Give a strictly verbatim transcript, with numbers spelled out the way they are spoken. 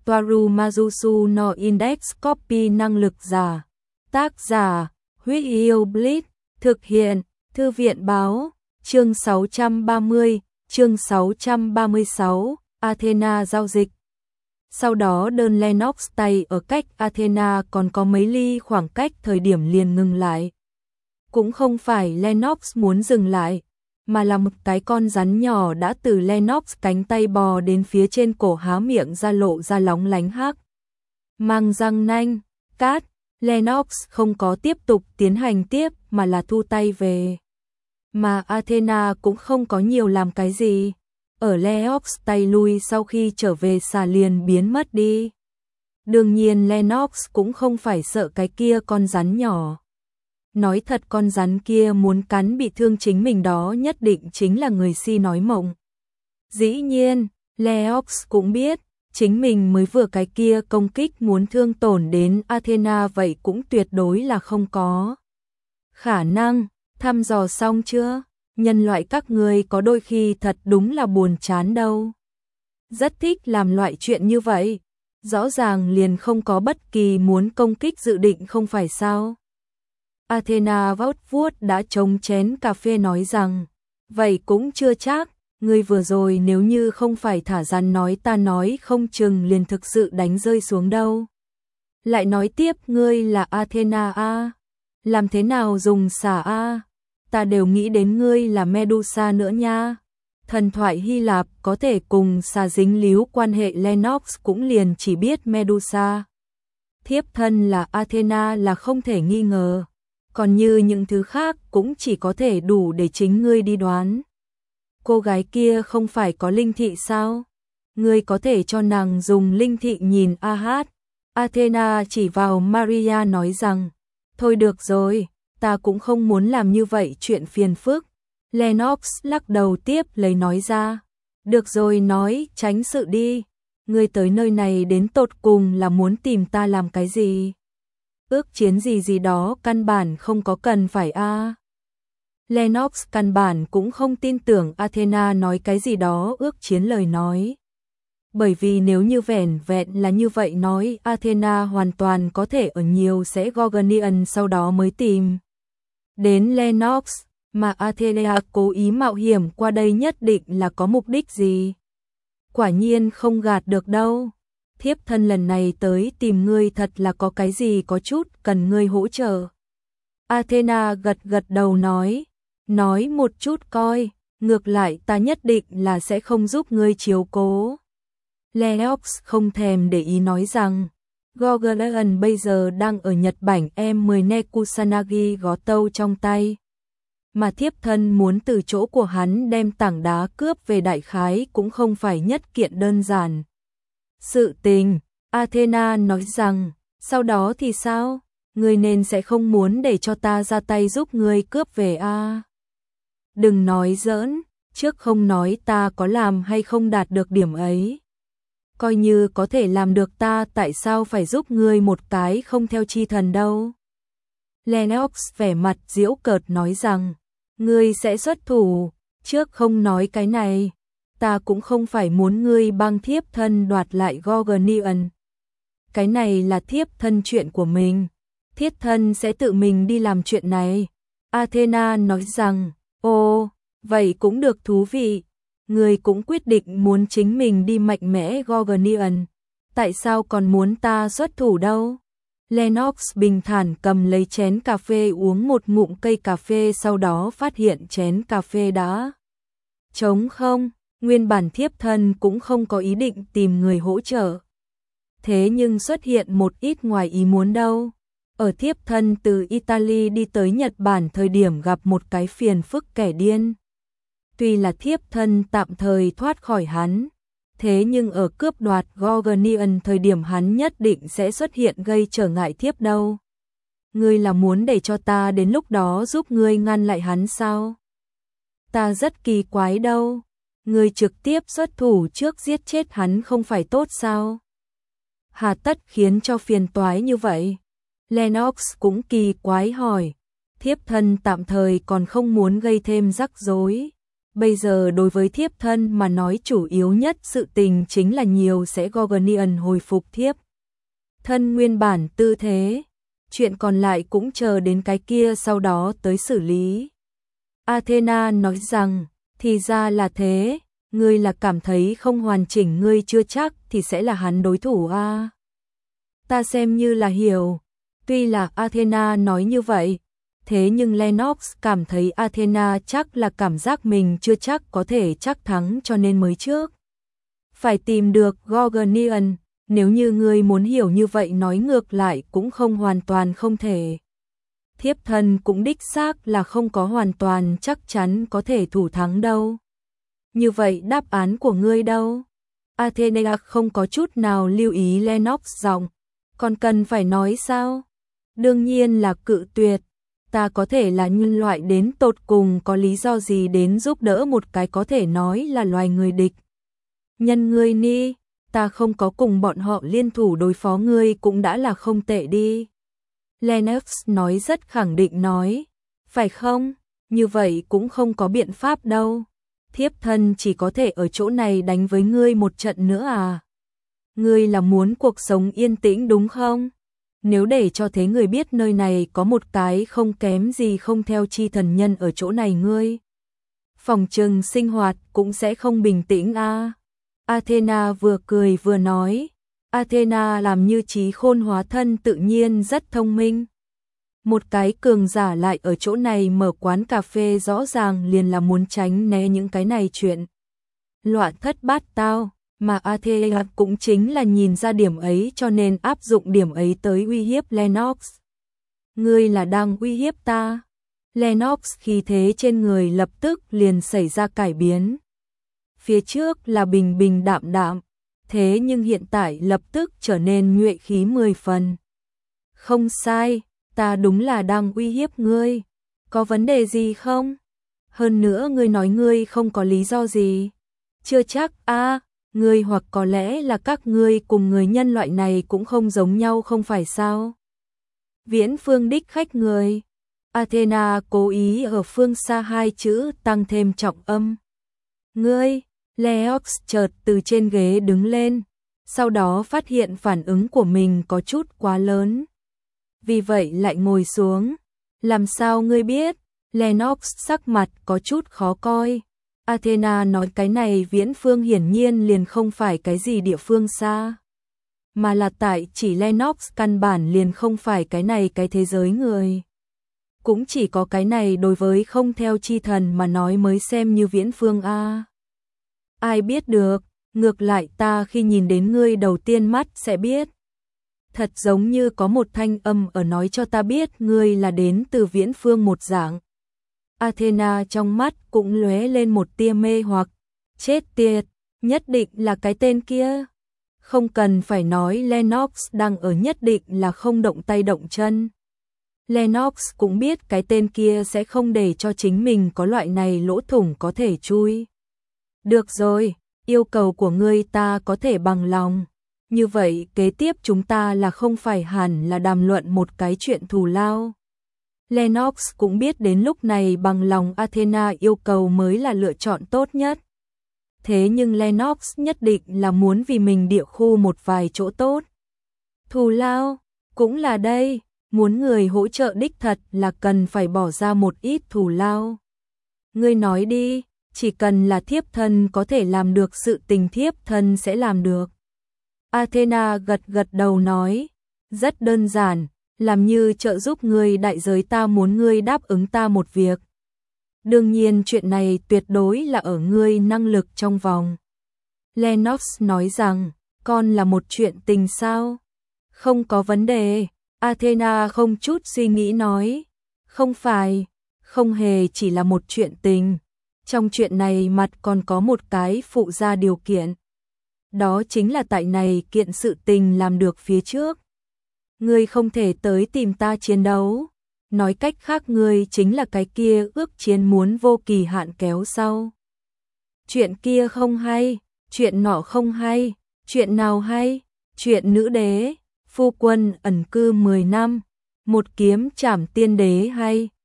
Toaru Majusu no Index Copy năng lực giả. Tác giả, Huyết Yêu Blitz, thực hiện, Thư viện báo, chương sáu trăm ba mươi, chương sáu trăm ba mươi sáu, Athena giao dịch. Sau đó đơn Lennox tay ở cách Athena còn có mấy ly khoảng cách thời điểm liền ngừng lại. Cũng không phải Lennox muốn dừng lại, mà là một cái con rắn nhỏ đã từ Lennox cánh tay bò đến phía trên cổ há miệng ra lộ ra lóng lánh hắc. Mang răng nanh, cát, Lennox không có tiếp tục tiến hành tiếp mà là thu tay về. Mà Athena cũng không có nhiều làm cái gì. Ở Lennox tay lui sau khi trở về xà liền biến mất đi. Đương nhiên Lennox cũng không phải sợ cái kia con rắn nhỏ. Nói thật con rắn kia muốn cắn bị thương chính mình đó nhất định chính là người si nói mộng. Dĩ nhiên, Lennox cũng biết, chính mình mới vừa cái kia công kích muốn thương tổn đến Athena vậy cũng tuyệt đối là không có khả năng. Thăm dò xong chưa? Nhân loại các người có đôi khi thật đúng là buồn chán đâu. Rất thích làm loại chuyện như vậy. Rõ ràng liền không có bất kỳ muốn công kích dự định không phải sao? Athena vuốt vuốt đã trống chén cà phê nói rằng, vậy cũng chưa chắc, ngươi vừa rồi nếu như không phải thả rắn nói ta nói không chừng liền thực sự đánh rơi xuống đâu. Lại nói tiếp ngươi là Athena a, làm thế nào dùng xà a, ta đều nghĩ đến ngươi là Medusa nữa nha. Thần thoại Hy Lạp có thể cùng xà dính líu quan hệ Lennox cũng liền chỉ biết Medusa. Thiếp thân là Athena là không thể nghi ngờ. Còn như những thứ khác cũng chỉ có thể đủ để chính ngươi đi đoán. Cô gái kia không phải có linh thị sao? Ngươi có thể cho nàng dùng linh thị nhìn a hát. Athena chỉ vào Maria nói rằng, thôi được rồi, ta cũng không muốn làm như vậy chuyện phiền phức. Lennox lắc đầu tiếp lấy nói ra, được rồi nói tránh sự đi. Ngươi tới nơi này đến tột cùng là muốn tìm ta làm cái gì? Ước chiến gì gì đó căn bản không có cần phải a. À. Lennox căn bản cũng không tin tưởng Athena nói cái gì đó ước chiến lời nói. Bởi vì nếu như vẻn vẹn là như vậy nói Athena hoàn toàn có thể ở nhiều sẽ Gorgonian sau đó mới tìm đến Lennox, mà Athena cố ý mạo hiểm qua đây nhất định là có mục đích gì. Quả nhiên không gạt được đâu. Thiếp thân lần này tới tìm ngươi thật là có cái gì có chút cần ngươi hỗ trợ. Athena gật gật đầu nói, nói một chút coi, ngược lại ta nhất định là sẽ không giúp ngươi chiếu cố. Lennox không thèm để ý nói rằng, Gorgonian bây giờ đang ở Nhật Bản em mười Nekusanagi gó tâu trong tay. Mà thiếp thân muốn từ chỗ của hắn đem tảng đá cướp về đại khái cũng không phải nhất kiện đơn giản. Sự tình, Athena nói rằng, sau đó thì sao? Ngươi nên sẽ không muốn để cho ta ra tay giúp ngươi cướp về a. À? Đừng nói giỡn, trước không nói ta có làm hay không đạt được điểm ấy. Coi như có thể làm được ta tại sao phải giúp ngươi một cái không theo chi thần đâu. Lennox vẻ mặt giễu cợt nói rằng, ngươi sẽ xuất thủ, trước không nói cái này. Ta cũng không phải muốn ngươi băng thiếp thân đoạt lại Gorgonian. Cái này là thiếp thân chuyện của mình. Thiếp thân sẽ tự mình đi làm chuyện này. Athena nói rằng, ồ, vậy cũng được thú vị. Ngươi cũng quyết định muốn chính mình đi mạnh mẽ Gorgonian. Tại sao còn muốn ta xuất thủ đâu? Lennox bình thản cầm lấy chén cà phê uống một ngụm cây cà phê sau đó phát hiện chén cà phê đã trống không. Nguyên bản thiếp thân cũng không có ý định tìm người hỗ trợ. Thế nhưng xuất hiện một ít ngoài ý muốn đâu. Ở thiếp thân từ Italy đi tới Nhật Bản thời điểm gặp một cái phiền phức kẻ điên. Tuy là thiếp thân tạm thời thoát khỏi hắn, thế nhưng ở cướp đoạt Gorgonian thời điểm hắn nhất định sẽ xuất hiện gây trở ngại thiếp đâu. Ngươi là muốn để cho ta đến lúc đó giúp ngươi ngăn lại hắn sao? Ta rất kỳ quái đâu. Ngươi trực tiếp xuất thủ trước giết chết hắn không phải tốt sao? Hà tất khiến cho phiền toái như vậy? Lennox cũng kỳ quái hỏi. Thiếp thân tạm thời còn không muốn gây thêm rắc rối. Bây giờ đối với thiếp thân mà nói chủ yếu nhất sự tình chính là nhiều sẽ Gorgonian hồi phục thiếp thân nguyên bản tư thế. Chuyện còn lại cũng chờ đến cái kia sau đó tới xử lý. Athena nói rằng, thì ra là thế, ngươi là cảm thấy không hoàn chỉnh ngươi chưa chắc thì sẽ là hắn đối thủ a. Ta xem như là hiểu. Tuy là Athena nói như vậy, thế nhưng Lennox cảm thấy Athena chắc là cảm giác mình chưa chắc có thể chắc thắng cho nên mới trước. Phải tìm được Gorgonian, nếu như ngươi muốn hiểu như vậy nói ngược lại cũng không hoàn toàn không thể. Thiếp thân cũng đích xác là không có hoàn toàn chắc chắn có thể thủ thắng đâu. Như vậy đáp án của ngươi đâu? Athena không có chút nào lưu ý Lennox giọng. Còn cần phải nói sao? Đương nhiên là cự tuyệt. Ta có thể là nhân loại đến tột cùng có lý do gì đến giúp đỡ một cái có thể nói là loài người địch. Nhân ngươi ni, ta không có cùng bọn họ liên thủ đối phó ngươi cũng đã là không tệ đi. Lennox nói rất khẳng định nói. Phải không? Như vậy cũng không có biện pháp đâu. Thiếp thân chỉ có thể ở chỗ này đánh với ngươi một trận nữa à? Ngươi là muốn cuộc sống yên tĩnh đúng không? Nếu để cho thế người biết nơi này có một cái không kém gì không theo chi thần nhân ở chỗ này ngươi. Phòng trừng sinh hoạt cũng sẽ không bình tĩnh a. À. Athena vừa cười vừa nói. Athena làm như trí khôn hóa thân tự nhiên rất thông minh. Một cái cường giả lại ở chỗ này mở quán cà phê rõ ràng liền là muốn tránh né những cái này chuyện. Loạn thất bát tao. Mà Athena cũng chính là nhìn ra điểm ấy cho nên áp dụng điểm ấy tới uy hiếp Lennox. Ngươi là đang uy hiếp ta. Lennox khí thế trên người lập tức liền xảy ra cải biến. Phía trước là bình bình đạm đạm, thế nhưng hiện tại lập tức trở nên nhuệ khí mười phần. Không sai, ta đúng là đang uy hiếp ngươi. Có vấn đề gì không? Hơn nữa ngươi nói ngươi không có lý do gì. Chưa chắc a. À, ngươi hoặc có lẽ là các ngươi cùng người nhân loại này cũng không giống nhau không phải sao? Viễn phương đích khách người. Athena cố ý ở phương xa hai chữ tăng thêm trọng âm. Ngươi, Lennox chợt từ trên ghế đứng lên, sau đó phát hiện phản ứng của mình có chút quá lớn. Vì vậy lại ngồi xuống. Làm sao ngươi biết? Lennox sắc mặt có chút khó coi. Athena nói cái này viễn phương hiển nhiên liền không phải cái gì địa phương xa. Mà là tại chỉ Lennox căn bản liền không phải cái này cái thế giới người. Cũng chỉ có cái này đối với không theo chi thần mà nói mới xem như viễn phương a. Ai biết được, ngược lại ta khi nhìn đến ngươi đầu tiên mắt sẽ biết. Thật giống như có một thanh âm ở nói cho ta biết ngươi là đến từ viễn phương một dạng. Athena trong mắt cũng lóe lên một tia mê hoặc. Chết tiệt, nhất định là cái tên kia. Không cần phải nói Lennox đang ở nhất định là không động tay động chân. Lennox cũng biết cái tên kia sẽ không để cho chính mình có loại này lỗ thủng có thể chui. Được rồi, yêu cầu của ngươi ta có thể bằng lòng. Như vậy kế tiếp chúng ta là không phải hẳn là đàm luận một cái chuyện thù lao. Lennox cũng biết đến lúc này bằng lòng Athena yêu cầu mới là lựa chọn tốt nhất. Thế nhưng Lennox nhất định là muốn vì mình địa khu một vài chỗ tốt. Thù lao, cũng là đây, muốn người hỗ trợ đích thật là cần phải bỏ ra một ít thù lao. Ngươi nói đi, chỉ cần là thiếp thân có thể làm được sự tình thiếp thân sẽ làm được. Athena gật gật đầu nói, rất đơn giản, làm như trợ giúp ngươi đại giới ta muốn ngươi đáp ứng ta một việc. Đương nhiên chuyện này tuyệt đối là ở ngươi năng lực trong vòng. Lennox nói rằng, con là một chuyện tình sao? Không có vấn đề. Athena không chút suy nghĩ nói, không phải, không hề chỉ là một chuyện tình. Trong chuyện này mặt còn có một cái phụ gia điều kiện. Đó chính là tại này kiện sự tình làm được phía trước. Ngươi không thể tới tìm ta chiến đấu. Nói cách khác ngươi chính là cái kia ước chiến muốn vô kỳ hạn kéo sau. Chuyện kia không hay, chuyện nọ không hay, chuyện nào hay, chuyện nữ đế, phu quân ẩn cư mười năm, một kiếm trảm tiên đế hay.